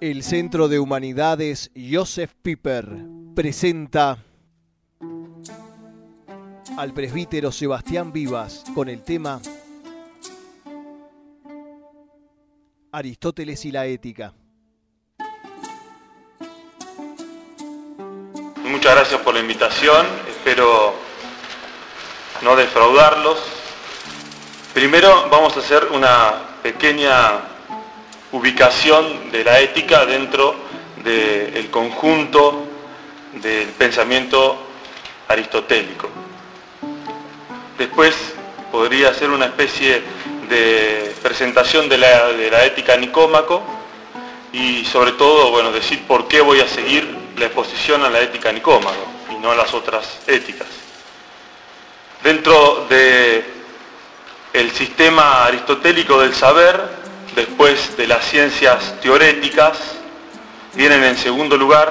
El Centro de Humanidades Josef Pipper presenta al presbítero Sebastián Vivas con el tema Aristóteles y la ética. Muchas gracias por la invitación, espero no defraudarlos. Primero vamos a hacer una pequeña ubicación de la ética dentro del conjunto del pensamiento aristotélico. Después podría hacer una especie de presentación de la ética Nicómaco y sobre todo, bueno, decir por qué voy a seguir la exposición a la ética Nicómaco y no a las otras éticas. Dentro del sistema aristotélico del saber, después de las ciencias teoréticas, vienen en segundo lugar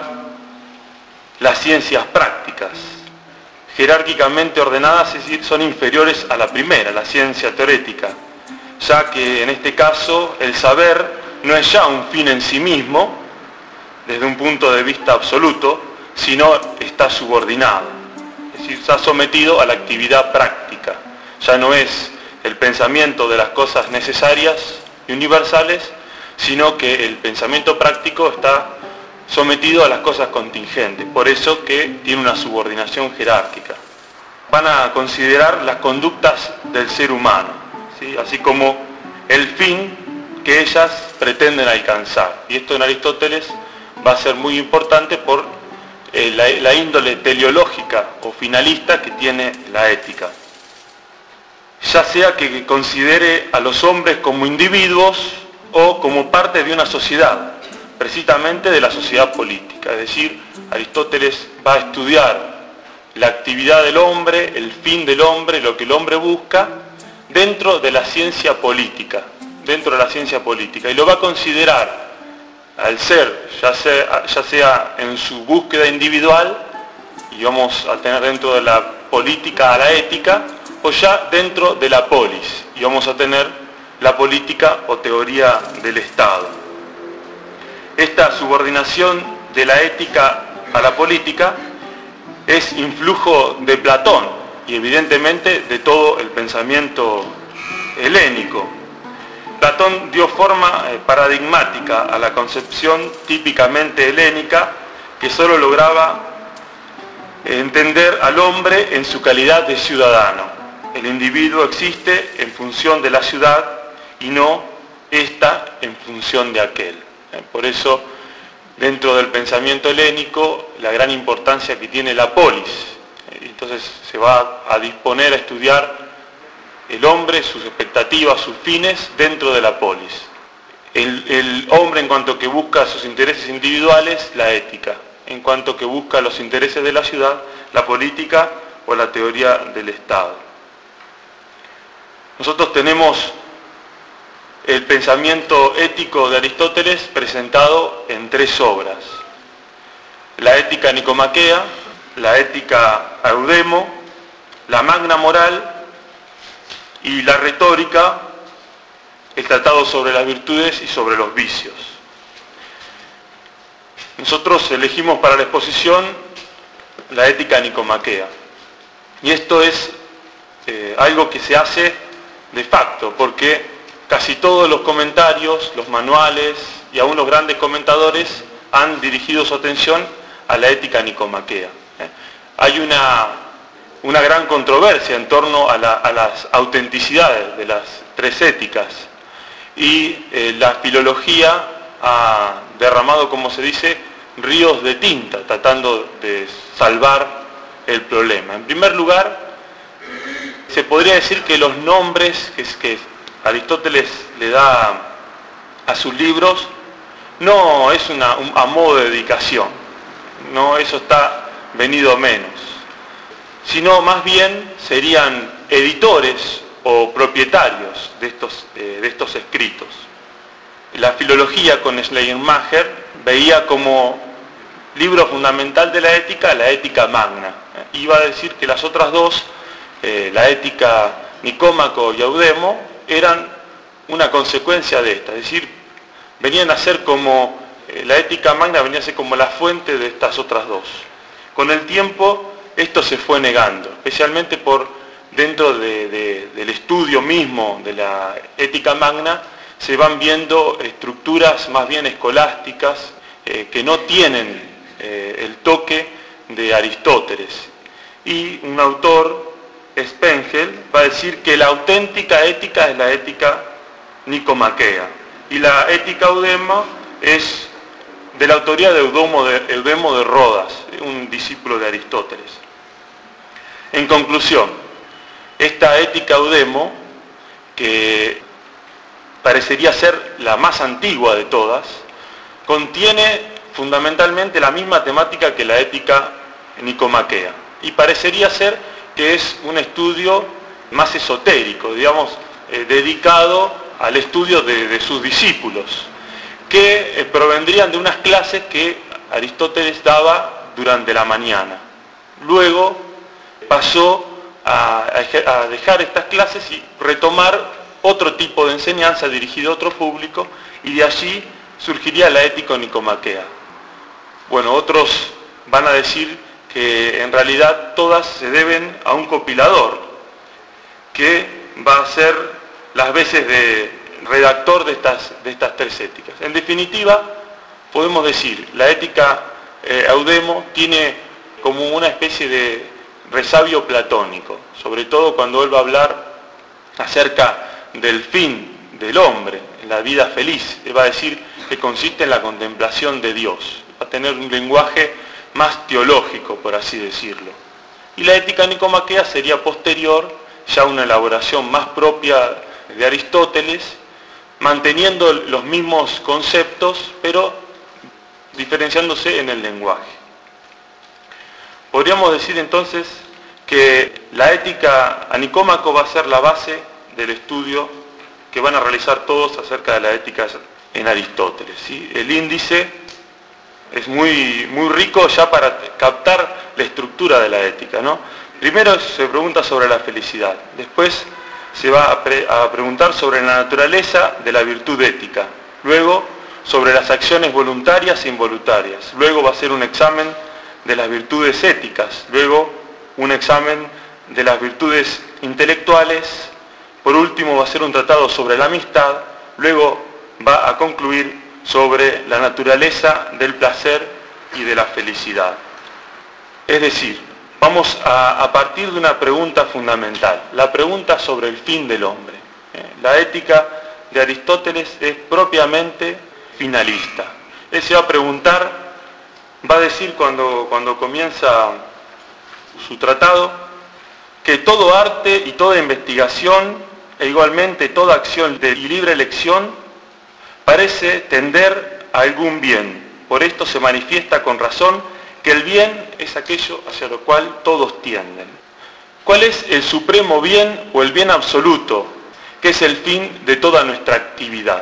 las ciencias prácticas, jerárquicamente ordenadas, es decir, son inferiores a la primera, la ciencia teorética, ya que en este caso el saber no es ya un fin en sí mismo, desde un punto de vista absoluto, sino está subordinado, es decir, está sometido a la actividad práctica, ya no es el pensamiento de las cosas necesarias y universales, sino que el pensamiento práctico está sometido a las cosas contingentes, por eso que tiene una subordinación jerárquica. Van a considerar las conductas del ser humano, ¿sí? Así como el fin que ellas pretenden alcanzar. Y esto en Aristóteles va a ser muy importante por la índole teleológica o finalista que tiene la ética. Ya sea que considere a los hombres como individuos o como parte de una sociedad, precisamente de la sociedad política. Es decir, Aristóteles va a estudiar la actividad del hombre, el fin del hombre, lo que el hombre busca, dentro de la ciencia política, y lo va a considerar al ser, ya sea en su búsqueda individual, y vamos a tener dentro de la política a la ética, o ya dentro de la polis, y vamos a tener la política o teoría del Estado. Esta subordinación de la ética a la política es influjo de Platón y evidentemente de todo el pensamiento helénico. Platón dio forma paradigmática a la concepción típicamente helénica que solo lograba entender al hombre en su calidad de ciudadano. El individuo existe en función de la ciudad y no esta en función de aquel. Por eso, dentro del pensamiento helénico, la gran importancia que tiene la polis. Entonces se va a disponer a estudiar el hombre, sus expectativas, sus fines dentro de la polis. El hombre, en cuanto que busca sus intereses individuales, la ética. En cuanto que busca los intereses de la ciudad, la política o la teoría del Estado. Nosotros tenemos el pensamiento ético de Aristóteles presentado en tres obras: la ética nicomaquea, la ética Eudemo, la magna moral y la retórica, el tratado sobre las virtudes y sobre los vicios. Nosotros elegimos para la exposición la ética nicomaquea, y esto es algo que se hace de facto, porque casi todos los comentarios, los manuales y aún los grandes comentadores han dirigido su atención a la ética nicomaquea. Hay una gran controversia en torno a las autenticidades de las tres éticas, y la filología ha derramado, como se dice, ríos de tinta, tratando de salvar el problema. En primer lugar, se podría decir que los nombres que Aristóteles le da a sus libros no es a modo de dedicación, no, eso está venido menos, sino más bien serían editores o propietarios de estos escritos. La filología con Schleiermacher veía como libro fundamental de la ética magna. Iba a decir que las otras dos, la ética Nicómaco y Eudemo, eran una consecuencia de esta, es decir, venían a ser como la ética magna venía a ser como la fuente de estas otras dos. Con el tiempo esto se fue negando, especialmente dentro del estudio mismo de la ética magna se van viendo estructuras más bien escolásticas que no tienen el toque de Aristóteles. Y un autor, Spengel, va a decir que la auténtica ética es la ética nicomaquea. Y la ética eudema es de la autoría de Eudemo de Rodas, un discípulo de Aristóteles. En conclusión, esta ética eudemo, que parecería ser la más antigua de todas, contiene fundamentalmente la misma temática que la ética nicomaquea. Y parecería ser que es un estudio más esotérico, digamos, dedicado al estudio de sus discípulos, que provendrían de unas clases que Aristóteles daba durante la mañana. Luego pasó a dejar estas clases y retomar otro tipo de enseñanza dirigido a otro público, y de allí surgiría la ética nicomaquea. Bueno, otros van a decir que en realidad todas se deben a un compilador, que va a ser las veces de redactor de estas tres éticas. En definitiva, podemos decir, la ética eudemo tiene como una especie de resabio platónico, sobre todo cuando él va a hablar acerca del fin del hombre, en la vida feliz. Él va a decir que consiste en la contemplación de Dios. Va a tener un lenguaje más teológico, por así decirlo. Y la ética nicomaquea sería posterior, ya una elaboración más propia de Aristóteles, manteniendo los mismos conceptos, pero diferenciándose en el lenguaje. Podríamos decir entonces que la ética a Nicómaco va a ser la base del estudio que van a realizar todos acerca de la ética en Aristóteles, ¿sí? El índice es muy rico ya para captar la estructura de la ética, ¿no? Primero se pregunta sobre la felicidad, después se va a preguntar sobre la naturaleza de la virtud ética, luego sobre las acciones voluntarias e involuntarias, luego va a ser un examen de las virtudes éticas, luego un examen de las virtudes intelectuales, por último va a ser un tratado sobre la amistad, luego va a concluir sobre la naturaleza del placer y de la felicidad. Es decir, vamos a partir de una pregunta fundamental, la pregunta sobre el fin del hombre. La ética de Aristóteles es propiamente finalista. Él se va a preguntar, va a decir cuando comienza su tratado, que todo arte y toda investigación, e igualmente toda acción y libre elección, parece tender a algún bien. Por esto se manifiesta con razón que el bien es aquello hacia lo cual todos tienden. ¿Cuál es el supremo bien o el bien absoluto, que es el fin de toda nuestra actividad?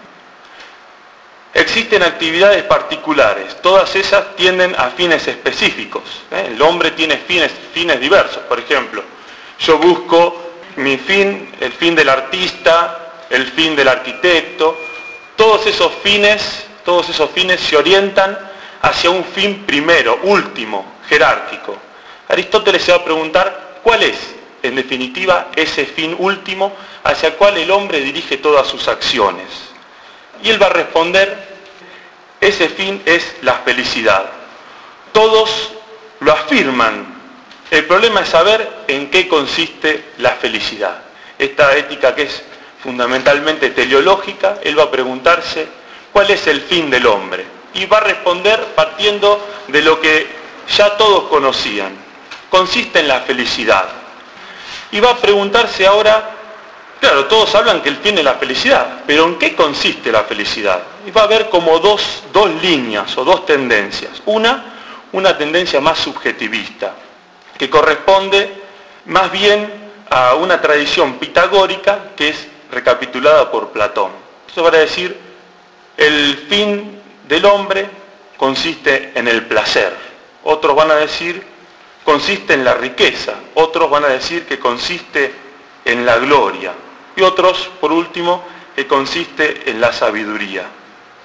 Existen actividades particulares, todas ellas tienden a fines específicos. El hombre tiene fines diversos. Por ejemplo, yo busco mi fin, el fin del artista, el fin del arquitecto. Todos esos fines se orientan hacia un fin primero, último, jerárquico. Aristóteles se va a preguntar cuál es, en definitiva, ese fin último hacia el cual el hombre dirige todas sus acciones. Y él va a responder, ese fin es la felicidad. Todos lo afirman. El problema es saber en qué consiste la felicidad. Esta ética, que es fundamentalmente teleológica, él va a preguntarse cuál es el fin del hombre. Y va a responder partiendo de lo que ya todos conocían. Consiste en la felicidad. Y va a preguntarse ahora, claro, todos hablan que el fin es la felicidad, pero ¿en qué consiste la felicidad? Y va a haber como dos líneas o dos tendencias. Una tendencia más subjetivista, que corresponde más bien a una tradición pitagórica que es recapitulada por Platón. Eso va a decir, el fin del hombre consiste en el placer. Otros van a decir, consiste en la riqueza. Otros van a decir que consiste en la gloria. Y otros, por último, que consiste en la sabiduría.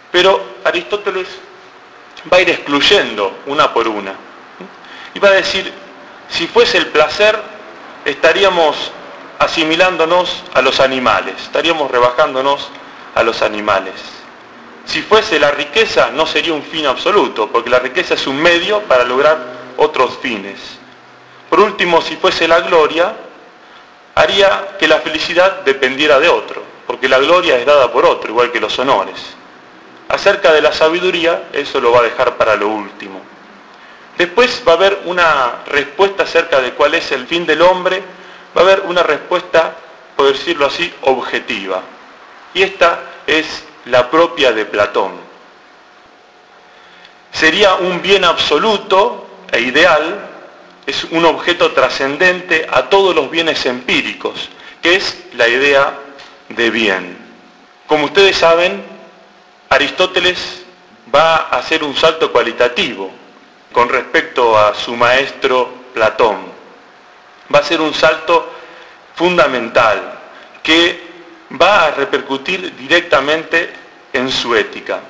Pero Aristóteles va a ir excluyendo una por una. Y va a decir, si fuese el placer, estaríamos asimilándonos a los animales, estaríamos rebajándonos a los animales. Si fuese la riqueza, no sería un fin absoluto, porque la riqueza es un medio para lograr otros fines. Por último, si fuese la gloria, haría que la felicidad dependiera de otro, porque la gloria es dada por otro, igual que los honores. Acerca de la sabiduría, eso lo va a dejar para lo último. Después va a haber una respuesta acerca de cuál es el fin del hombre, va a haber una respuesta, por decirlo así, objetiva. Y esta es la propia de Platón. Sería un bien absoluto e ideal, es un objeto trascendente a todos los bienes empíricos, que es la idea de bien. Como ustedes saben, Aristóteles va a hacer un salto cualitativo con respecto a su maestro Platón. Va a ser un salto fundamental que va a repercutir directamente en su ética.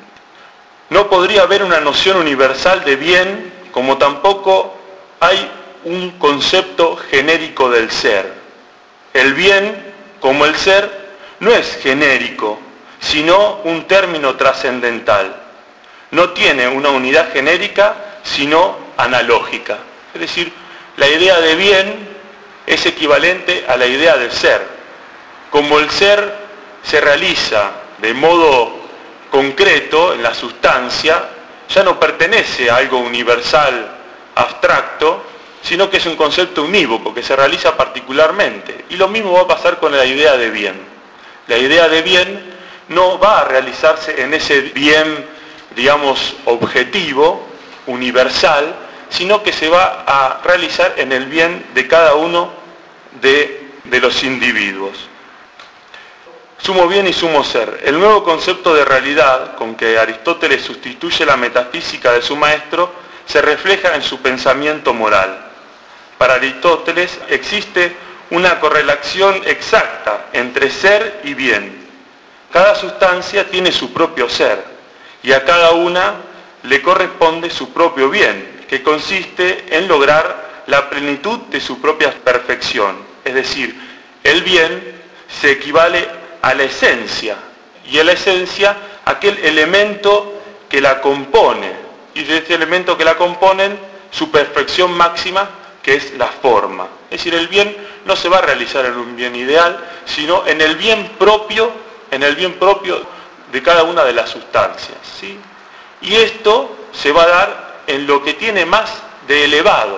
No podría haber una noción universal de bien, como tampoco hay un concepto genérico del ser. El bien, como el ser, no es genérico, sino un término trascendental. No tiene una unidad genérica, sino analógica. Es decir, la idea de bien es equivalente a la idea del ser. Como el ser se realiza de modo concreto en la sustancia, ya no pertenece a algo universal, abstracto, sino que es un concepto unívoco que se realiza particularmente. Y lo mismo va a pasar con la idea de bien. La idea de bien no va a realizarse en ese bien, digamos, objetivo, universal, sino que se va a realizar en el bien de cada uno de los individuos. Sumo bien y sumo ser. El nuevo concepto de realidad con que Aristóteles sustituye la metafísica de su maestro se refleja en su pensamiento moral. Para Aristóteles existe una correlación exacta entre ser y bien. Cada sustancia tiene su propio ser y a cada una le corresponde su propio bien, que consiste en lograr la plenitud de su propia perfección. Es decir, el bien se equivale a la esencia, y a la esencia aquel elemento que la compone, y de este elemento que la componen, su perfección máxima, que es la forma. Es decir, el bien no se va a realizar en un bien ideal, sino en el bien propio de cada una de las sustancias, ¿sí? Y esto se va a dar en lo que tiene más de elevado,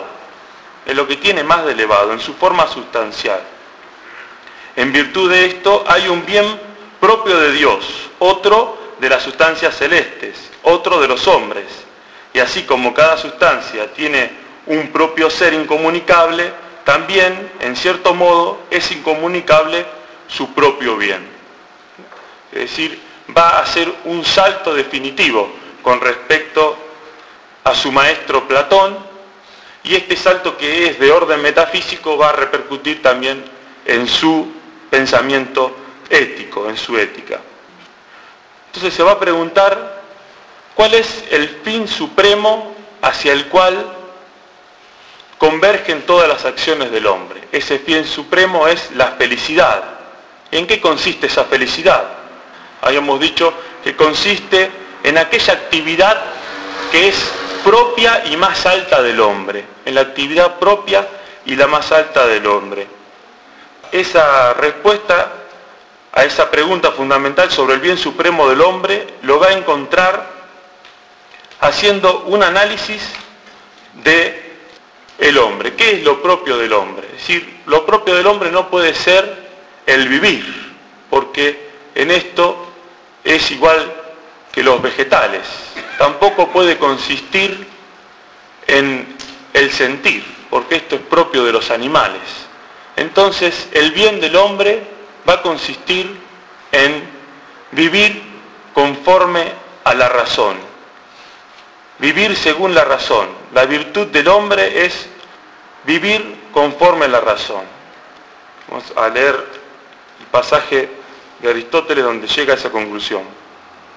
en su forma sustancial. En virtud de esto hay un bien propio de Dios, otro de las sustancias celestes, otro de los hombres. Y así como cada sustancia tiene un propio ser incomunicable, también, en cierto modo, es incomunicable su propio bien. Es decir, va a ser un salto definitivo con respecto a su maestro Platón, y este salto, que es de orden metafísico, va a repercutir también en su pensamiento ético, en su ética. Entonces se va a preguntar cuál es el fin supremo hacia el cual convergen todas las acciones del hombre. Ese fin supremo es la felicidad. ¿En qué consiste esa felicidad? Habíamos dicho que consiste en aquella actividad que es propia y más alta del hombre, en la actividad propia y la más alta del hombre. Esa respuesta a esa pregunta fundamental sobre el bien supremo del hombre lo va a encontrar haciendo un análisis de el hombre. ¿Qué es lo propio del hombre? Es decir, lo propio del hombre no puede ser el vivir, porque en esto es igual que los vegetales. Tampoco puede consistir en el sentir, porque esto es propio de los animales. Entonces, el bien del hombre va a consistir en vivir conforme a la razón. Vivir según la razón. La virtud del hombre es vivir conforme a la razón. Vamos a leer el pasaje de Aristóteles donde llega a esa conclusión.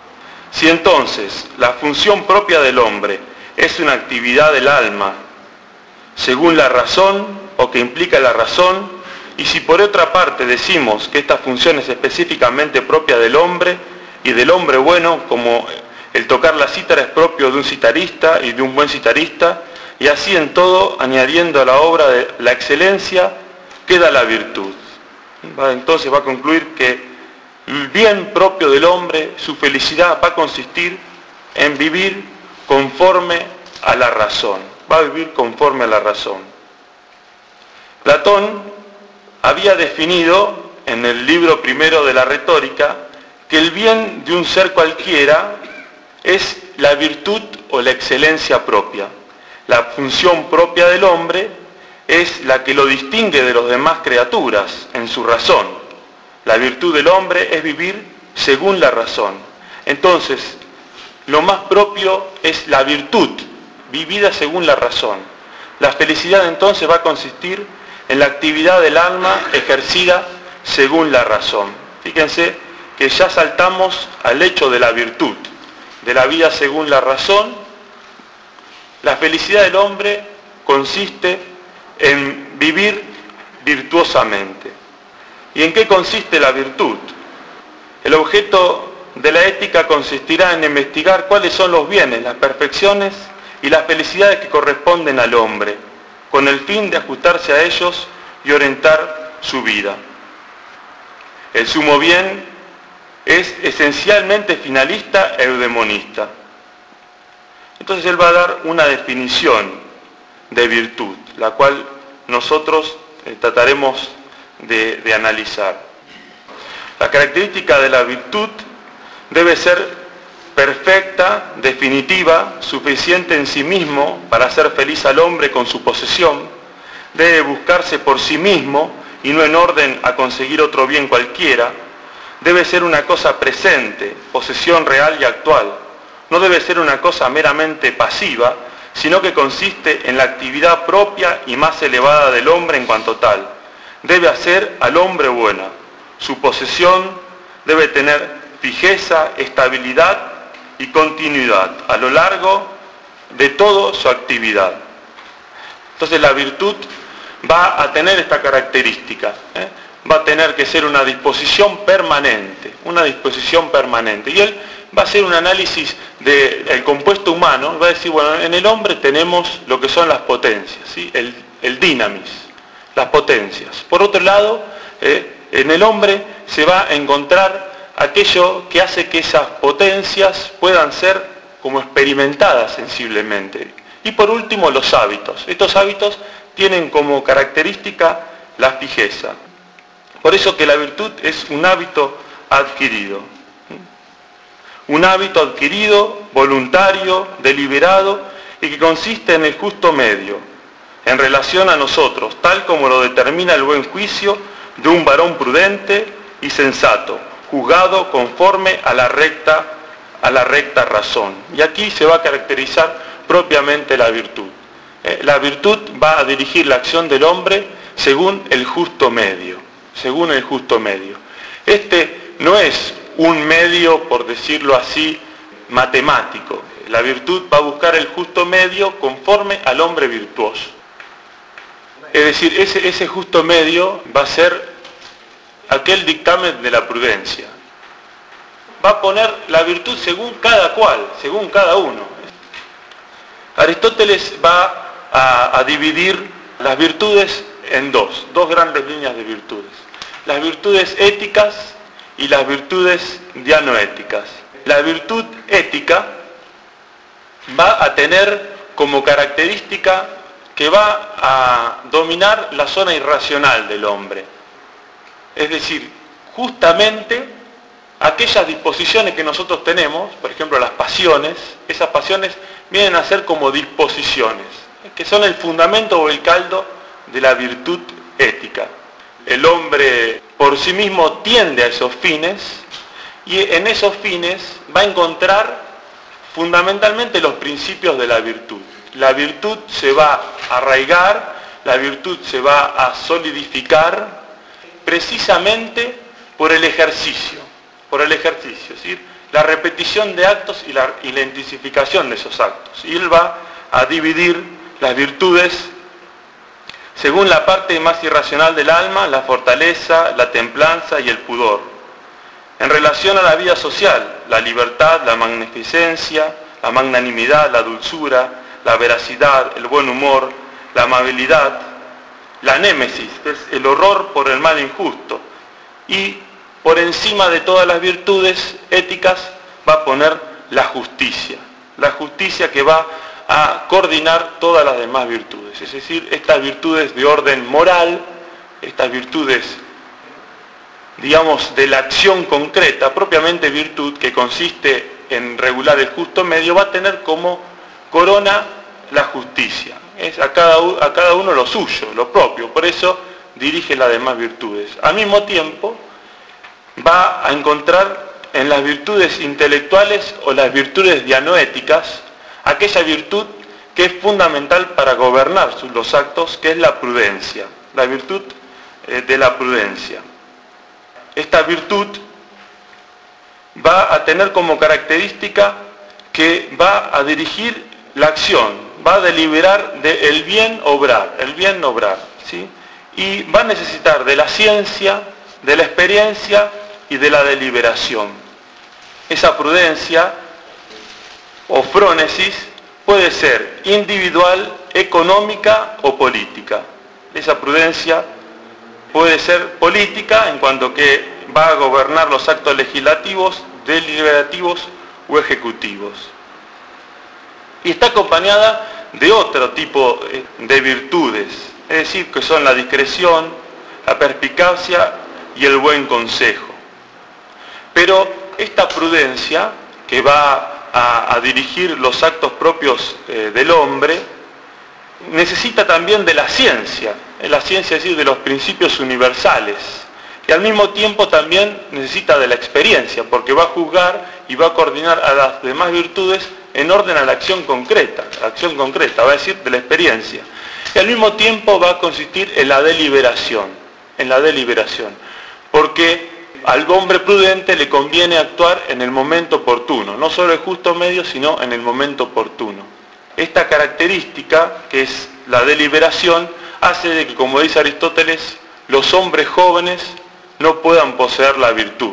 Si entonces la función propia del hombre es una actividad del alma, según la razón o que implica la razón, y si por otra parte decimos que esta función es específicamente propia del hombre y del hombre bueno, como el tocar la cítara es propio de un citarista y de un buen citarista, y así en todo, añadiendo a la obra de la excelencia, queda la virtud. Entonces va a concluir que el bien propio del hombre, su felicidad va a consistir en vivir conforme a la razón. Va a vivir conforme a la razón. Platón había definido en el libro primero de la retórica que el bien de un ser cualquiera es la virtud o la excelencia propia. La función propia del hombre es la que lo distingue de las demás criaturas en su razón. La virtud del hombre es vivir según la razón. Entonces, lo más propio es la virtud, vivida según la razón. La felicidad entonces va a consistir en la actividad del alma ejercida según la razón. Fíjense que ya saltamos al hecho de la virtud, de la vida según la razón. La felicidad del hombre consiste en vivir virtuosamente. ¿Y en qué consiste la virtud? El objeto de la ética consistirá en investigar cuáles son los bienes, las perfecciones y las felicidades que corresponden al hombre, con el fin de ajustarse a ellos y orientar su vida. El sumo bien es esencialmente finalista e eudemonista. Entonces él va a dar una definición de virtud, la cual nosotros trataremos de analizar. La característica de la virtud debe ser perfecta, definitiva, suficiente en sí mismo para hacer feliz al hombre con su posesión. Debe buscarse por sí mismo y no en orden a conseguir otro bien cualquiera. Debe ser una cosa presente, posesión real y actual. No debe ser una cosa meramente pasiva, sino que consiste en la actividad propia y más elevada del hombre en cuanto tal. Debe hacer al hombre buena. Su posesión debe tener fijeza, estabilidad y continuidad a lo largo de toda su actividad. Entonces la virtud va a tener esta característica, va a tener que ser una disposición permanente, Y él va a hacer un análisis del compuesto humano, va a decir, bueno, en el hombre tenemos lo que son las potencias, ¿sí? el dynamis, las potencias. Por otro lado, en el hombre se va a encontrar aquello que hace que esas potencias puedan ser como experimentadas sensiblemente. Y por último, los hábitos. Estos hábitos tienen como característica la fijeza. Por eso que la virtud es un hábito adquirido. Un hábito adquirido, voluntario, deliberado, y que consiste en el justo medio, en relación a nosotros, tal como lo determina el buen juicio de un varón prudente y sensato, juzgado conforme a la recta razón. Y aquí se va a caracterizar propiamente la virtud. La virtud va a dirigir la acción del hombre según el justo medio. Este no es un medio, por decirlo así, matemático. La virtud va a buscar el justo medio conforme al hombre virtuoso. Es decir, ese justo medio va a ser aquel dictamen de la prudencia. Va a poner la virtud según cada cual, según cada uno. Aristóteles va a dividir las virtudes en dos grandes líneas de virtudes. Las virtudes éticas y las virtudes dianoéticas. La virtud ética va a tener como característica que va a dominar la zona irracional del hombre. Es decir, justamente aquellas disposiciones que nosotros tenemos, por ejemplo las pasiones, esas pasiones vienen a ser como disposiciones, que son el fundamento o el caldo de la virtud ética. El hombre por sí mismo tiende a esos fines y en esos fines va a encontrar fundamentalmente los principios de la virtud. La virtud se va a arraigar, la virtud se va a solidificar precisamente por el ejercicio, es decir, la repetición de actos y la intensificación de esos actos. Y él va a dividir las virtudes según la parte más irracional del alma, la fortaleza, la templanza y el pudor. En relación a la vida social, la libertad, la magnificencia, la magnanimidad, la dulzura, la veracidad, el buen humor, la amabilidad, la némesis, que es el horror por el mal injusto. Y por encima de todas las virtudes éticas va a poner la justicia que va a coordinar todas las demás virtudes. Es decir, estas virtudes de orden moral, estas virtudes, digamos, de la acción concreta, propiamente virtud, que consiste en regular el justo medio, va a tener como corona la justicia. Es a cada uno lo suyo, lo propio, por eso dirige las demás virtudes. Al mismo tiempo, va a encontrar en las virtudes intelectuales o las virtudes dianoéticas aquella virtud que es fundamental para gobernar los actos, que es la prudencia, la virtud de la prudencia. Esta virtud va a tener como característica que va a dirigir la acción, va a deliberar del bien obrar, ¿sí? Y va a necesitar de la ciencia, de la experiencia y de la deliberación. Esa prudencia o frónesis puede ser individual, económica o política. Esa prudencia puede ser política en cuanto que va a gobernar los actos legislativos, deliberativos o ejecutivos. Y está acompañada de otro tipo de virtudes, es decir, que son la discreción, la perspicacia y el buen consejo. Pero esta prudencia que va a dirigir los actos propios del hombre necesita también de la ciencia, es decir, de los principios universales, y al mismo tiempo también necesita de la experiencia, porque va a juzgar y va a coordinar a las demás virtudes en orden a la acción concreta, va a decir de la experiencia, y al mismo tiempo va a consistir en la deliberación, porque al hombre prudente le conviene actuar en el momento oportuno, no solo el justo medio, sino en el momento oportuno. Esta característica, que es la deliberación, hace de que, como dice Aristóteles, los hombres jóvenes no puedan poseer la virtud.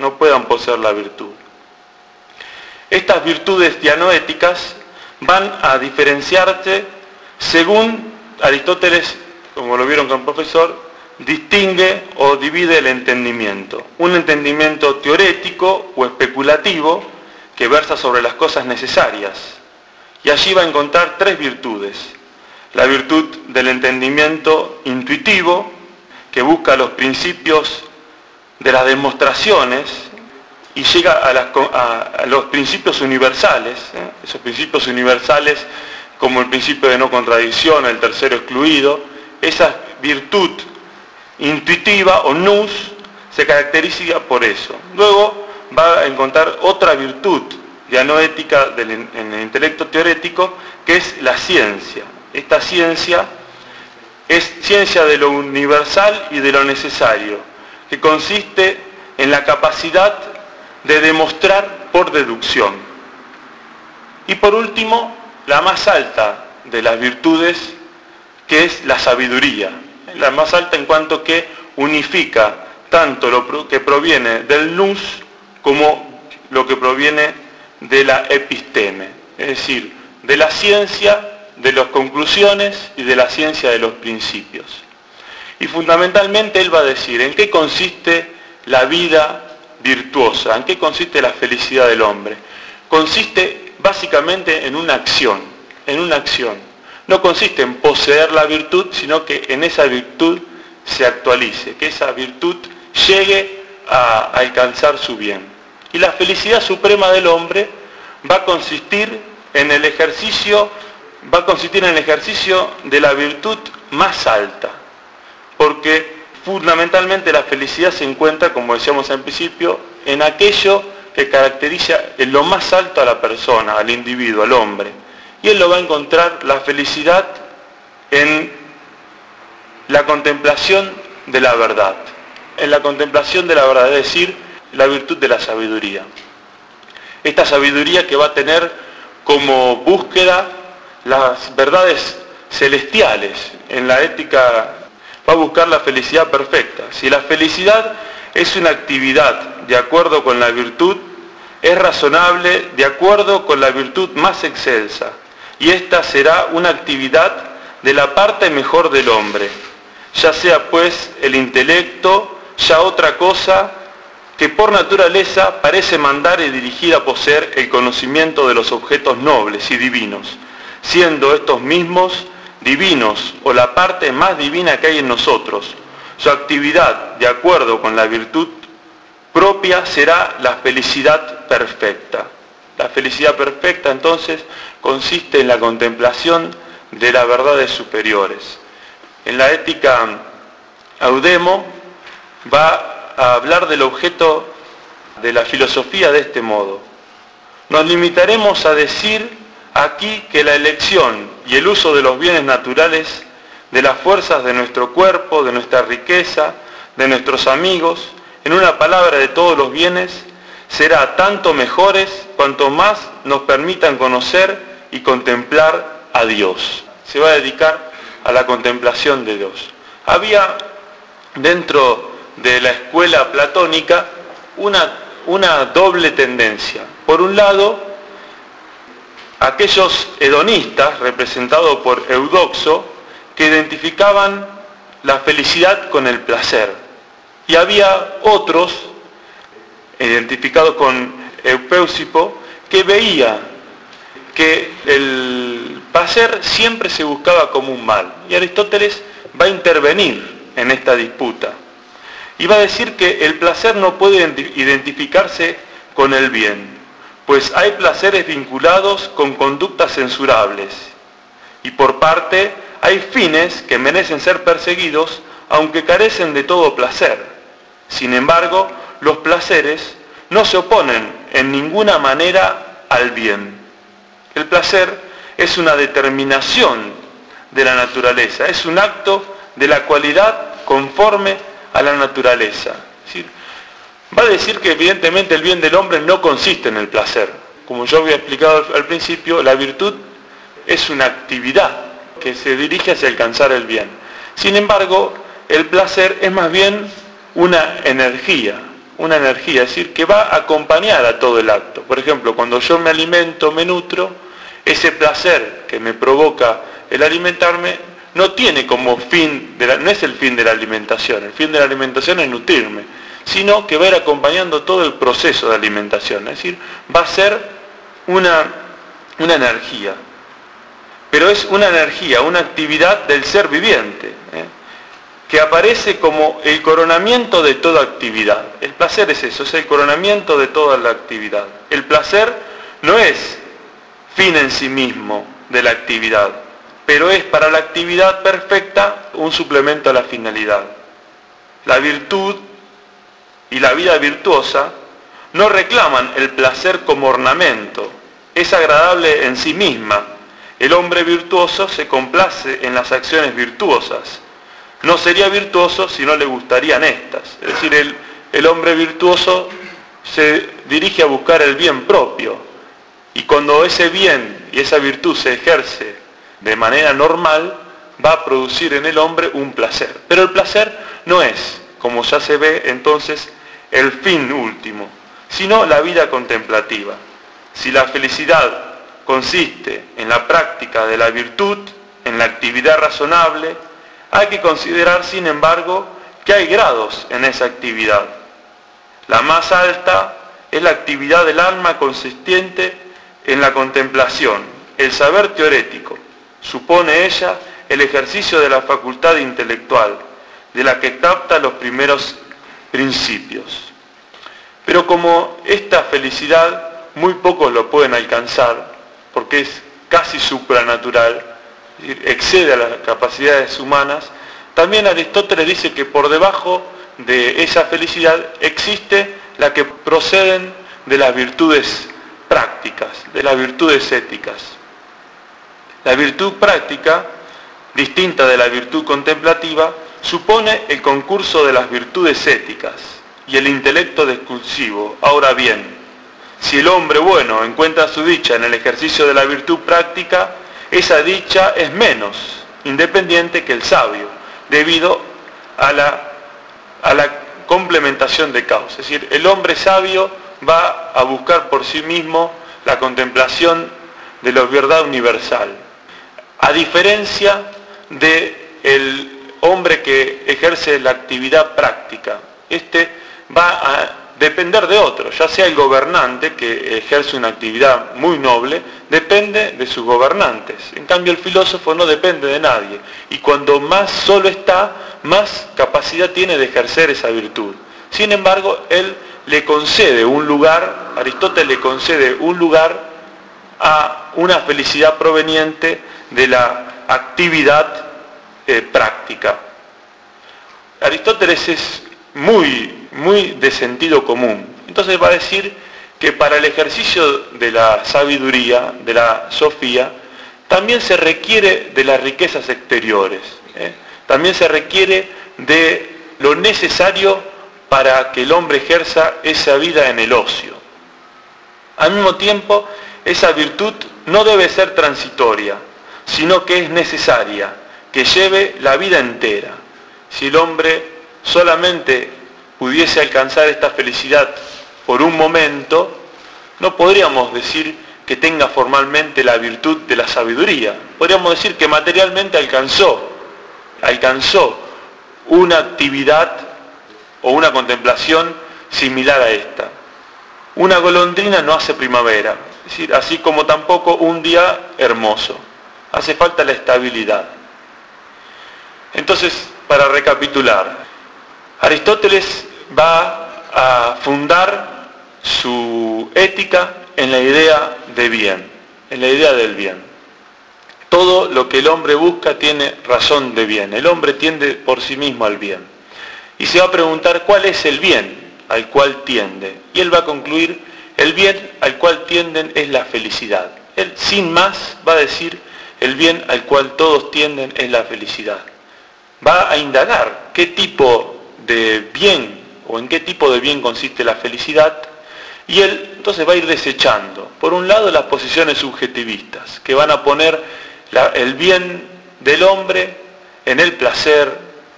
Estas virtudes dianoéticas van a diferenciarse según Aristóteles, como lo vieron con el profesor, distingue o divide el entendimiento. Un entendimiento teorético o especulativo que versa sobre las cosas necesarias. Y allí va a encontrar tres virtudes. La virtud del entendimiento intuitivo, que busca los principios de las demostraciones y llega a los principios universales, esos principios universales como el principio de no contradicción, el tercero excluido. Esa virtud intuitiva o nous se caracteriza por eso. Luego va a encontrar otra virtud dianoética en el intelecto teorético, que es la ciencia. Esta ciencia es ciencia de lo universal y de lo necesario, que consiste en la capacidad de demostrar por deducción. Y por último, la más alta de las virtudes, que es la sabiduría. La más alta en cuanto que unifica tanto lo que proviene del nous como lo que proviene de la episteme, es decir, de la ciencia de las conclusiones y de la ciencia de los principios. Y fundamentalmente él va a decir en qué consiste la vida virtuosa, en qué consiste la felicidad del hombre. Consiste básicamente en una acción. No consiste en poseer la virtud, sino que en esa virtud se actualice, que esa virtud llegue a alcanzar su bien. Y la felicidad suprema del hombre va a consistir en el ejercicio de la virtud más alta, porque fundamentalmente la felicidad se encuentra, como decíamos al principio, en aquello que caracteriza en lo más alto a la persona, al individuo, al hombre. Y él lo va a encontrar la felicidad en la contemplación de la verdad. En la contemplación de la verdad, es decir, la virtud de la sabiduría. Esta sabiduría que va a tener como búsqueda las verdades celestiales. En la ética va a buscar la felicidad perfecta. Si la felicidad es una actividad de acuerdo con la virtud, es razonable de acuerdo con la virtud más excelsa. Y esta será una actividad de la parte mejor del hombre, ya sea pues el intelecto, ya otra cosa que por naturaleza parece mandar y dirigir a poseer el conocimiento de los objetos nobles y divinos, siendo estos mismos divinos o la parte más divina que hay en nosotros. Su actividad, de acuerdo con la virtud propia, será la felicidad perfecta. La felicidad perfecta, entonces, consiste en la contemplación de las verdades superiores. En la ética Eudemo va a hablar del objeto de la filosofía de este modo. Nos limitaremos a decir aquí que la elección y el uso de los bienes naturales, de las fuerzas de nuestro cuerpo, de nuestra riqueza, de nuestros amigos, en una palabra de todos los bienes, será tanto mejores cuanto más nos permitan conocer y contemplar a Dios. Se va a dedicar a la contemplación de Dios. Había dentro de la escuela platónica una doble tendencia. Por un lado, aquellos hedonistas, representados por Eudoxo, que identificaban la felicidad con el placer. Y había otros, identificados con Eupéusipo, que veía que el placer siempre se buscaba como un mal. Y Aristóteles va a intervenir en esta disputa. Y va a decir que el placer no puede identificarse con el bien, pues hay placeres vinculados con conductas censurables. Y por parte, hay fines que merecen ser perseguidos, aunque carecen de todo placer. Sin embargo, los placeres no se oponen en ninguna manera al bien. El placer es una determinación de la naturaleza, es un acto de la cualidad conforme a la naturaleza. Es decir, va a decir que evidentemente el bien del hombre no consiste en el placer. Como yo había explicado al principio, la virtud es una actividad que se dirige hacia alcanzar el bien. Sin embargo, el placer es más bien una energía, es decir, que va a acompañar a todo el acto. Por ejemplo, cuando yo me alimento, me nutro, ese placer que me provoca el alimentarme no tiene como fin, no es el fin de la alimentación. El fin de la alimentación es nutrirme, sino que va a ir acompañando todo el proceso de alimentación. Es decir, va a ser una energía. Pero es una energía, una actividad del ser viviente, que aparece como el coronamiento de toda actividad. El placer es eso, es el coronamiento de toda la actividad. El placer no es fin en sí mismo de la actividad, pero es para la actividad perfecta un suplemento a la finalidad. La virtud y la vida virtuosa no reclaman el placer como ornamento, es agradable en sí misma. El hombre virtuoso se complace en las acciones virtuosas. No sería virtuoso si no le gustarían estas. Es decir, el hombre virtuoso se dirige a buscar el bien propio. Y cuando ese bien y esa virtud se ejerce de manera normal, va a producir en el hombre un placer. Pero el placer no es, como ya se ve entonces, el fin último, sino la vida contemplativa. Si la felicidad consiste en la práctica de la virtud, en la actividad razonable, hay que considerar, sin embargo, que hay grados en esa actividad. La más alta es la actividad del alma consistente en la contemplación, el saber teorético. Supone ella el ejercicio de la facultad intelectual, de la que capta los primeros principios. Pero como esta felicidad muy pocos lo pueden alcanzar, porque es casi supranatural, es decir, excede a las capacidades humanas, también Aristóteles dice que por debajo de esa felicidad existe la que proceden de las virtudes prácticas, de las virtudes éticas. La virtud práctica, distinta de la virtud contemplativa, supone el concurso de las virtudes éticas y el intelecto discursivo. Ahora bien, Si el hombre bueno encuentra su dicha en el ejercicio de la virtud práctica, esa dicha es menos independiente que el sabio, debido a la complementación de causas. Es decir, el hombre sabio va a buscar por sí mismo la contemplación de la verdad universal, a diferencia del hombre que ejerce la actividad práctica. Este va a depender de otro, ya sea el gobernante que ejerce una actividad muy noble, depende de sus gobernantes. En cambio el filósofo no depende de nadie, y cuando más solo está, más capacidad tiene de ejercer esa virtud. Sin embargo, él le concede un lugar, Aristóteles le concede un lugar a una felicidad proveniente de la actividad práctica. Aristóteles es muy de sentido común. Entonces va a decir que para el ejercicio de la sabiduría, de la sofía, también se requiere de las riquezas exteriores, también se requiere de lo necesario para que el hombre ejerza esa vida en el ocio. Al mismo tiempo, esa virtud no debe ser transitoria, sino que es necesaria, que lleve la vida entera. Si el hombre solamente pudiese alcanzar esta felicidad por un momento, no podríamos decir que tenga formalmente la virtud de la sabiduría. Podríamos decir que materialmente alcanzó una actividad o una contemplación similar a esta. Una golondrina no hace primavera, es decir, así como tampoco un día hermoso. Hace falta la estabilidad. Entonces, para recapitular, Aristóteles va a fundar su ética en la idea de bien, en la idea del bien. Todo lo que el hombre busca tiene razón de bien. El hombre tiende por sí mismo al bien. Y se va a preguntar cuál es el bien al cual tiende. Y él va a concluir, el bien al cual tienden es la felicidad. Él, sin más, va a decir, el bien al cual todos tienden es la felicidad. Va a indagar qué tipo de bien o en qué tipo de bien consiste la felicidad, y él entonces va a ir desechando, por un lado, las posiciones subjetivistas, que van a poner el bien del hombre en el placer,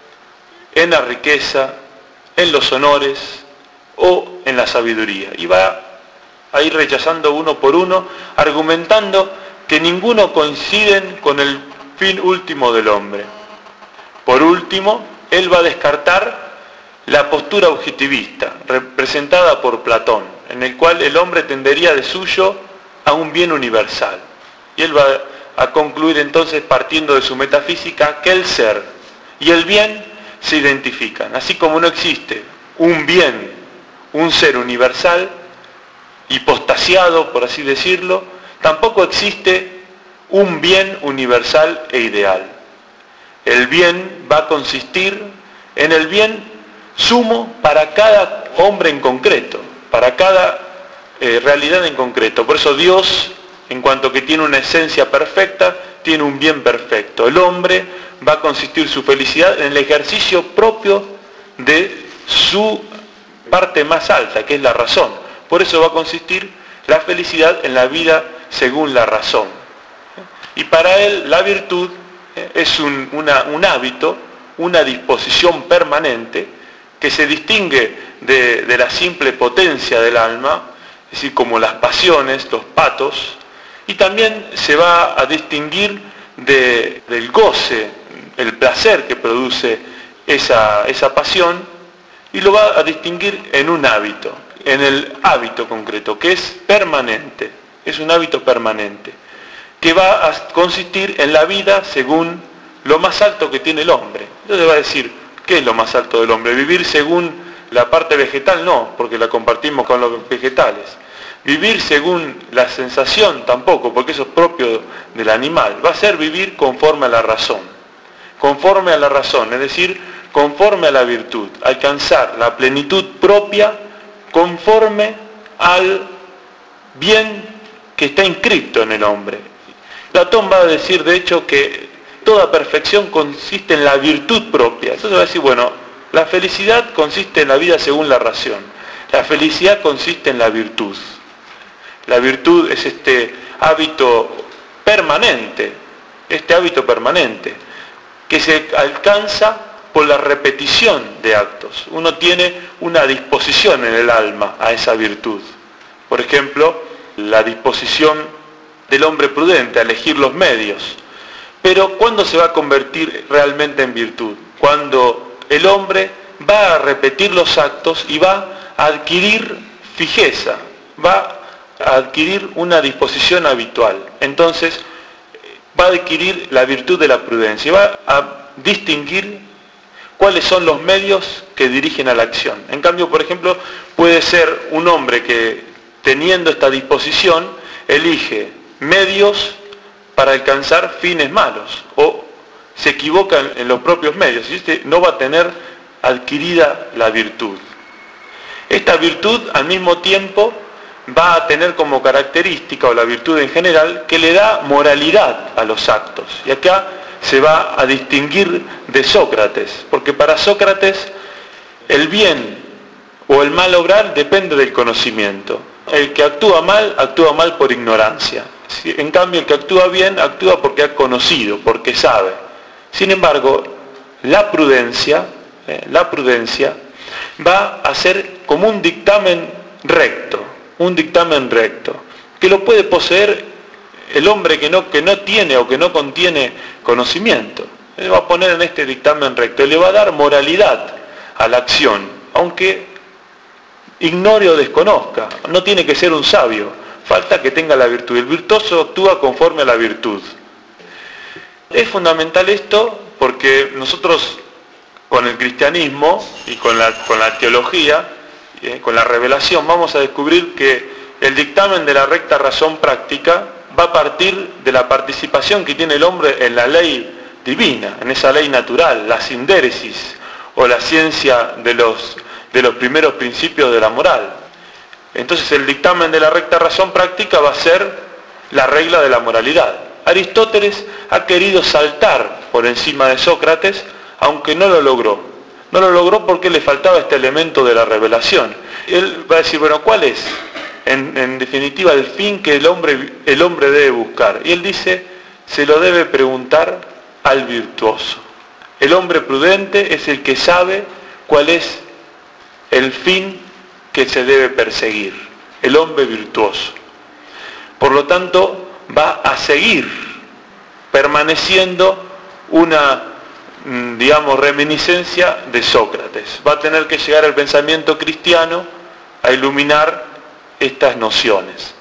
en la riqueza, en los honores o en la sabiduría, y va a ir rechazando uno por uno, argumentando que ninguno coinciden con el fin último del hombre. Por último, él va a descartar la postura objetivista, representada por Platón, en el cual el hombre tendería de suyo a un bien universal. Y él va a concluir entonces, partiendo de su metafísica, que el ser y el bien se identifican. Así como no existe un bien, un ser universal, hipostasiado, por así decirlo, tampoco existe un bien universal e ideal. El bien va a consistir en el bien sumo para cada hombre en concreto, para cada realidad en concreto. Por eso Dios, en cuanto que tiene una esencia perfecta, tiene un bien perfecto. El hombre va a consistir su felicidad en el ejercicio propio de su parte más alta, que es la razón. Por eso va a consistir la felicidad en la vida según la razón. Y para él la virtud es un hábito, una disposición permanente, que se distingue de la simple potencia del alma, es decir, como las pasiones, los patos, y también se va a distinguir del goce, el placer que produce esa pasión, y lo va a distinguir en un hábito, en el hábito concreto, que es permanente, es un hábito permanente, que va a consistir en la vida según lo más alto que tiene el hombre. Entonces va a decir, ¿qué es lo más alto del hombre? Vivir según la parte vegetal no, porque la compartimos con los vegetales. Vivir según la sensación tampoco, porque eso es propio del animal. Va a ser vivir conforme a la razón. Conforme a la razón, es decir, conforme a la virtud. Alcanzar la plenitud propia conforme al bien que está inscripto en el hombre. Platón va a decir, de hecho, que toda perfección consiste en la virtud propia. Entonces va a decir, bueno, la felicidad consiste en la vida según la razón. La felicidad consiste en la virtud. La virtud es este hábito permanente, que se alcanza por la repetición de actos. Uno tiene una disposición en el alma a esa virtud. Por ejemplo, la disposición del hombre prudente a elegir los medios. Pero ¿cuándo se va a convertir realmente en virtud? Cuando el hombre va a repetir los actos y va a adquirir fijeza, va a adquirir una disposición habitual. Entonces, va a adquirir la virtud de la prudencia, va a distinguir cuáles son los medios que dirigen a la acción. En cambio, por ejemplo, puede ser un hombre que, teniendo esta disposición, elige medios para alcanzar fines malos, o se equivoca en los propios medios, y este no va a tener adquirida la virtud. Esta virtud, al mismo tiempo, va a tener como característica, o la virtud en general, que le da moralidad a los actos. Y acá se va a distinguir de Sócrates, porque para Sócrates el bien o el mal obrar depende del conocimiento. El que actúa mal por ignorancia. En cambio, el que actúa bien, actúa porque ha conocido, porque sabe. Sin embargo, la prudencia va a ser como un dictamen recto, que lo puede poseer el hombre que no tiene o que no contiene conocimiento. Él va a poner en este dictamen recto, le va a dar moralidad a la acción, aunque ignore o desconozca. No tiene que ser un sabio, falta que tenga la virtud. El virtuoso actúa conforme a la virtud. Es fundamental esto porque nosotros con el cristianismo y con la teología, con la revelación, vamos a descubrir que el dictamen de la recta razón práctica va a partir de la participación que tiene el hombre en la ley divina, en esa ley natural, la sindéresis o la ciencia de los primeros principios de la moral. Entonces el dictamen de la recta razón práctica va a ser la regla de la moralidad. Aristóteles ha querido saltar por encima de Sócrates, aunque no lo logró. No lo logró porque le faltaba este elemento de la revelación. Él va a decir, bueno, ¿cuál es en definitiva el fin que el hombre debe buscar? Y él dice, se lo debe preguntar al virtuoso. El hombre prudente es el que sabe cuál es el fin que se debe perseguir, el hombre virtuoso. Por lo tanto, va a seguir permaneciendo una, reminiscencia de Sócrates. Va a tener que llegar el pensamiento cristiano a iluminar estas nociones.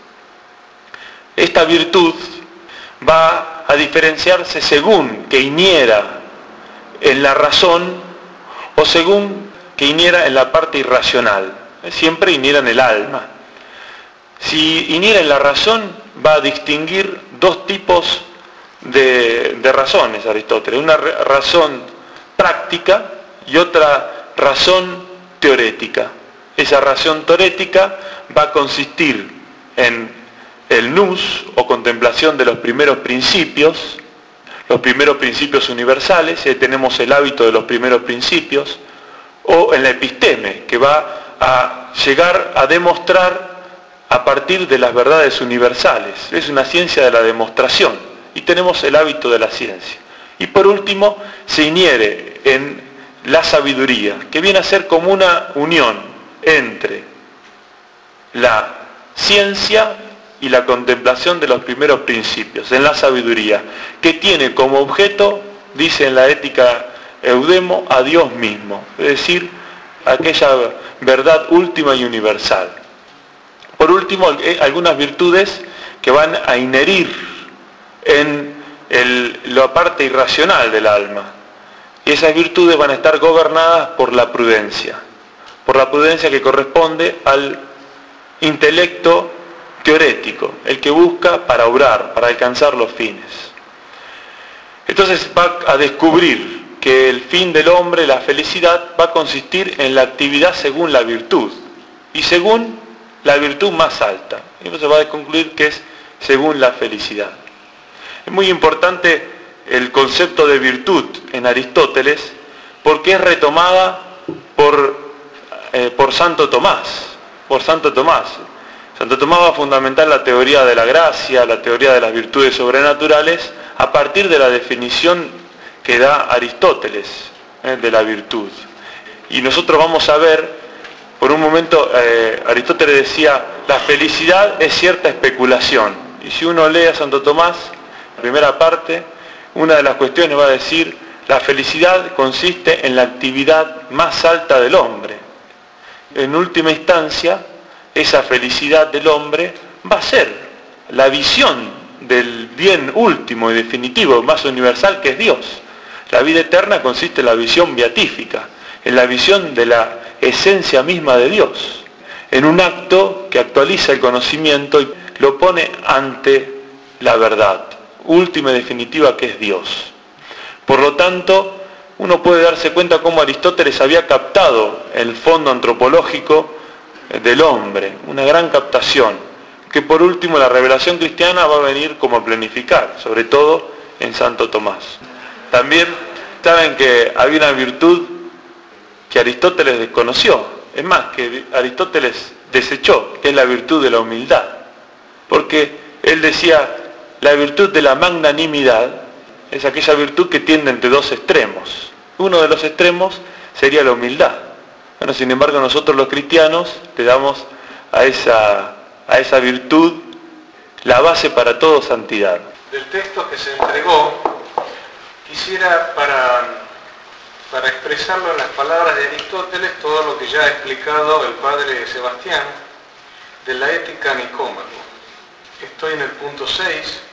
Esta virtud va a diferenciarse según que iniera en la razón o según que iniera en la parte irracional. Siempre iniera en el alma. Si iniera en la razón, va a distinguir dos tipos de razones, Aristóteles. Una razón práctica y otra razón teorética. Esa razón teorética va a consistir en el nous, o contemplación de los primeros principios universales, y ahí tenemos el hábito de los primeros principios, o en la episteme, que va a llegar a demostrar a partir de las verdades universales. Es una ciencia de la demostración, y tenemos el hábito de la ciencia. Y por último, se iniere en la sabiduría, que viene a ser como una unión entre la ciencia y la contemplación de los primeros principios, en la sabiduría, que tiene como objeto, dice en la ética Eudemo, a Dios mismo, es decir, aquella verdad última y universal. Por último, algunas virtudes que van a inherir en la parte irracional del alma, y esas virtudes van a estar gobernadas por la prudencia que corresponde al intelecto teorético, el que busca para obrar, para alcanzar los fines. Entonces va a descubrir que el fin del hombre, la felicidad, va a consistir en la actividad según la virtud, y según la virtud más alta. Entonces va a concluir que es según la felicidad. Es muy importante el concepto de virtud en Aristóteles, porque es retomada por Santo Tomás. Santo Tomás va a fundamentar la teoría de la gracia, la teoría de las virtudes sobrenaturales, a partir de la definición que da Aristóteles de la virtud. Y nosotros vamos a ver, por un momento, Aristóteles decía, la felicidad es cierta especulación. Y si uno lee a Santo Tomás, la primera parte, una de las cuestiones va a decir, la felicidad consiste en la actividad más alta del hombre. En última instancia, esa felicidad del hombre va a ser la visión del bien último y definitivo, más universal, que es Dios. La vida eterna consiste en la visión beatífica, en la visión de la esencia misma de Dios, en un acto que actualiza el conocimiento y lo pone ante la verdad última y definitiva, que es Dios. Por lo tanto, uno puede darse cuenta cómo Aristóteles había captado el fondo antropológico del hombre, una gran captación, que por último la revelación cristiana va a venir como a planificar, sobre todo en Santo Tomás. También saben que había una virtud que Aristóteles desconoció, es más, que Aristóteles desechó, que es la virtud de la humildad, porque él decía, la virtud de la magnanimidad es aquella virtud que tiende entre dos extremos. Uno de los extremos sería la humildad. Bueno, sin embargo, nosotros los cristianos le damos a esa virtud la base para toda santidad. Del texto que se entregó, quisiera para expresarlo en las palabras de Aristóteles, todo lo que ya ha explicado el padre Sebastián de la ética Nicómaco. Estoy en el punto 6,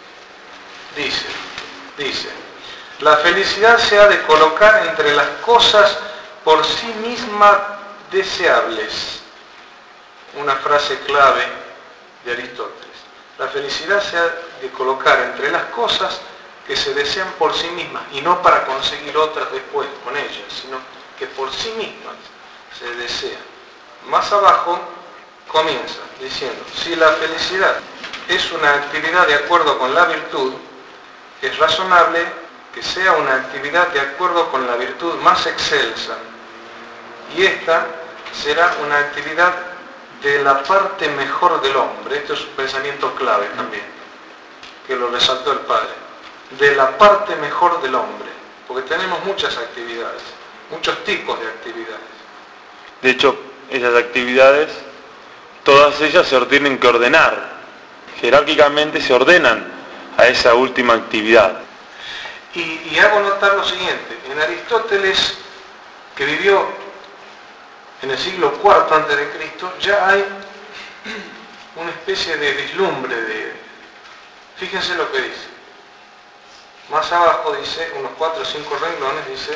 dice, la felicidad se ha de colocar entre las cosas por sí mismas deseables. Una frase clave de Aristóteles. La felicidad se ha de colocar entre las cosas que se desean por sí mismas y no para conseguir otras después con ellas, sino que por sí mismas se desean. Más abajo comienza diciendo, si la felicidad es una actividad de acuerdo con la virtud, es razonable que sea una actividad de acuerdo con la virtud más excelsa, y esta será una actividad de la parte mejor del hombre. Esto es un pensamiento clave también, que lo resaltó el padre, de la parte mejor del hombre, porque tenemos muchas actividades, muchos tipos de actividades. De hecho, esas actividades, todas ellas se tienen que ordenar, jerárquicamente se ordenan a esa última actividad. Y hago notar lo siguiente, en Aristóteles, que vivió en el siglo IV a.C., ya hay una especie de vislumbre fíjense lo que dice. Más abajo dice, unos 4 o 5 renglones, dice,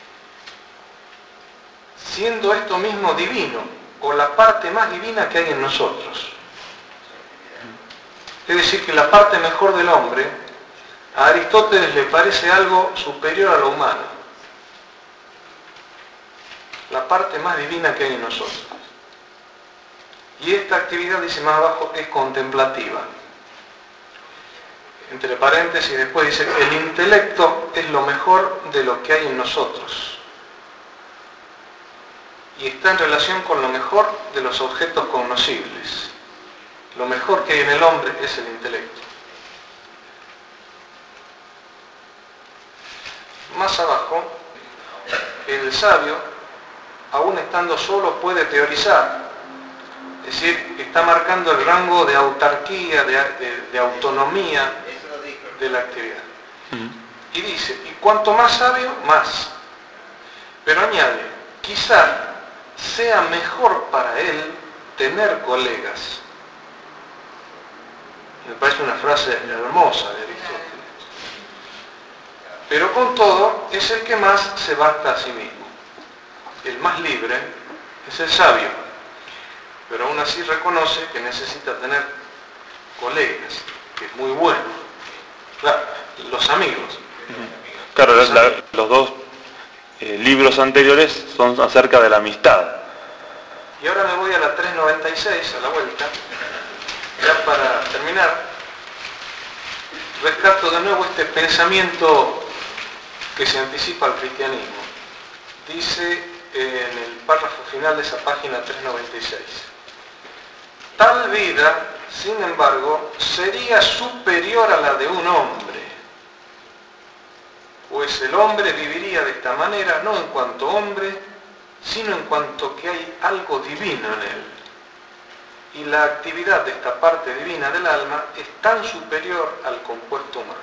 siendo esto mismo divino, o la parte más divina que hay en nosotros. Es decir, que la parte mejor del hombre, a Aristóteles le parece algo superior a lo humano. La parte más divina que hay en nosotros. Y esta actividad, dice más abajo, es contemplativa. Entre paréntesis, después dice, el intelecto es lo mejor de lo que hay en nosotros. Y está en relación con lo mejor de los objetos cognoscibles. Lo mejor que hay en el hombre es el intelecto. Más abajo, el sabio, aún estando solo, puede teorizar. Es decir, está marcando el rango de autarquía, de autonomía de la actividad. Y dice, y cuanto más sabio, más. Pero añade, quizá sea mejor para él tener colegas. Me parece una frase hermosa de Aristóteles. Pero con todo, es el que más se basta a sí mismo. El más libre es el sabio. Pero aún así reconoce que necesita tener colegas, que es muy bueno. Claro, los amigos. Claro, los dos libros anteriores son acerca de la amistad. Y ahora me voy a la 396, a la vuelta. Ya para terminar, rescato de nuevo este pensamiento que se anticipa al cristianismo. Dice en el párrafo final de esa página 396, Tal vida, sin embargo, sería superior a la de un hombre, pues el hombre viviría de esta manera no en cuanto hombre, sino en cuanto que hay algo divino en él. Y la actividad de esta parte divina del alma es tan superior al compuesto humano.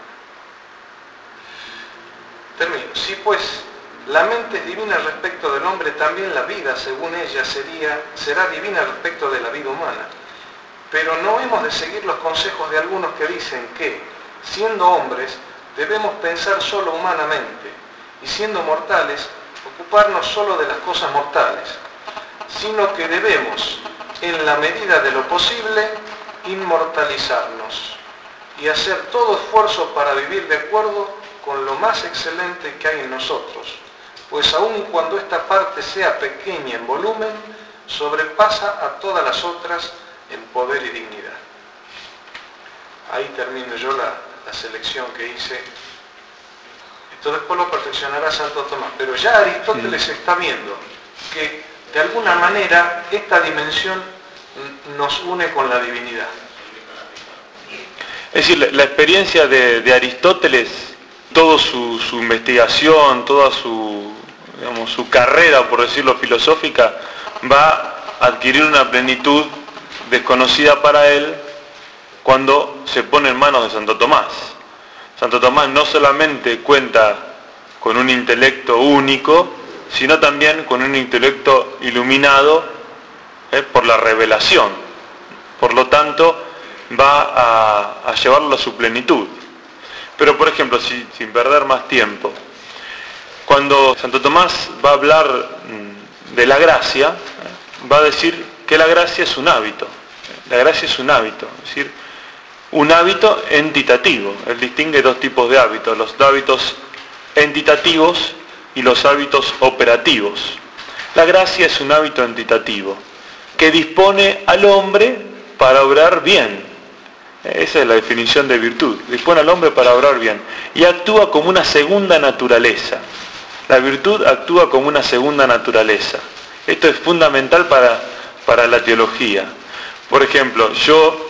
Termino. Si pues la mente es divina respecto del hombre, también la vida, según ella, será divina respecto de la vida humana. Pero no hemos de seguir los consejos de algunos que dicen que, siendo hombres, debemos pensar solo humanamente, y siendo mortales, ocuparnos solo de las cosas mortales, sino que debemos, en la medida de lo posible, inmortalizarnos y hacer todo esfuerzo para vivir de acuerdo con lo más excelente que hay en nosotros, pues aun cuando esta parte sea pequeña en volumen, sobrepasa a todas las otras en poder y dignidad. Ahí termino yo la selección que hice. Esto después lo perfeccionará Santo Tomás, pero ya Aristóteles está viendo que de alguna manera esta dimensión nos une con la divinidad. Es decir, la experiencia de Aristóteles, toda su investigación, toda su carrera, por decirlo, filosófica, va a adquirir una plenitud desconocida para él cuando se pone en manos de Santo Tomás. Santo Tomás no solamente cuenta con un intelecto único, sino también con un intelecto iluminado por la revelación. Por lo tanto, va a llevarlo a su plenitud. Pero, por ejemplo, sin perder más tiempo, cuando Santo Tomás va a hablar de la gracia, va a decir que la gracia es un hábito. La gracia es un hábito, es decir, un hábito entitativo. Él distingue dos tipos de hábitos, los hábitos entitativos y los hábitos operativos. La gracia es un hábito entitativo que dispone al hombre para obrar bien. Esa es la definición de virtud. Dispone al hombre para obrar bien. Y actúa como una segunda naturaleza. La virtud actúa como una segunda naturaleza. Esto es fundamental para la teología. Por ejemplo, yo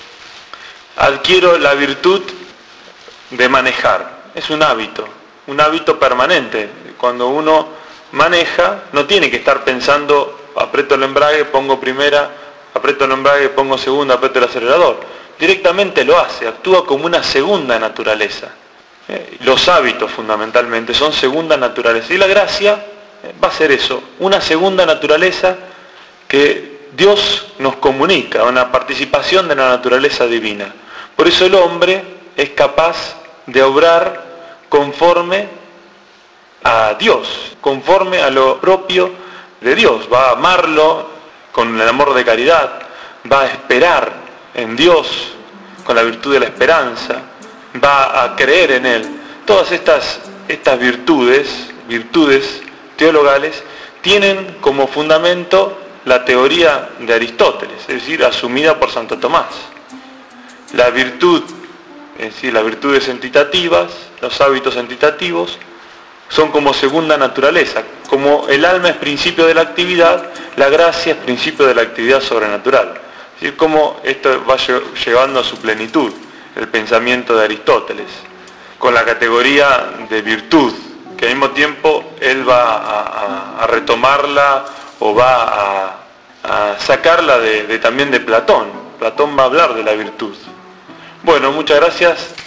adquiero la virtud de manejar. Es un hábito permanente. Cuando uno maneja, no tiene que estar pensando, aprieto el embrague, pongo primera, aprieto el embrague, pongo segunda, aprieto el acelerador. Directamente lo hace, actúa como una segunda naturaleza. Los hábitos fundamentalmente son segunda naturaleza. Y la gracia va a ser eso, una segunda naturaleza que Dios nos comunica, una participación de la naturaleza divina. Por eso el hombre es capaz de obrar conforme a Dios, conforme a lo propio de Dios. Va a amarlo con el amor de caridad, va a esperar en Dios con la virtud de la esperanza, va a creer en Él. Todas estas virtudes teologales, tienen como fundamento la teoría de Aristóteles, es decir, asumida por Santo Tomás. La virtud, es decir, las virtudes entitativas, los hábitos entitativos, son como segunda naturaleza. Como el alma es principio de la actividad, la gracia es principio de la actividad sobrenatural. Es decir, como esto va llevando a su plenitud el pensamiento de Aristóteles, con la categoría de virtud, que al mismo tiempo él va a retomarla o va a sacarla también de Platón. Platón va a hablar de la virtud. Bueno, muchas gracias.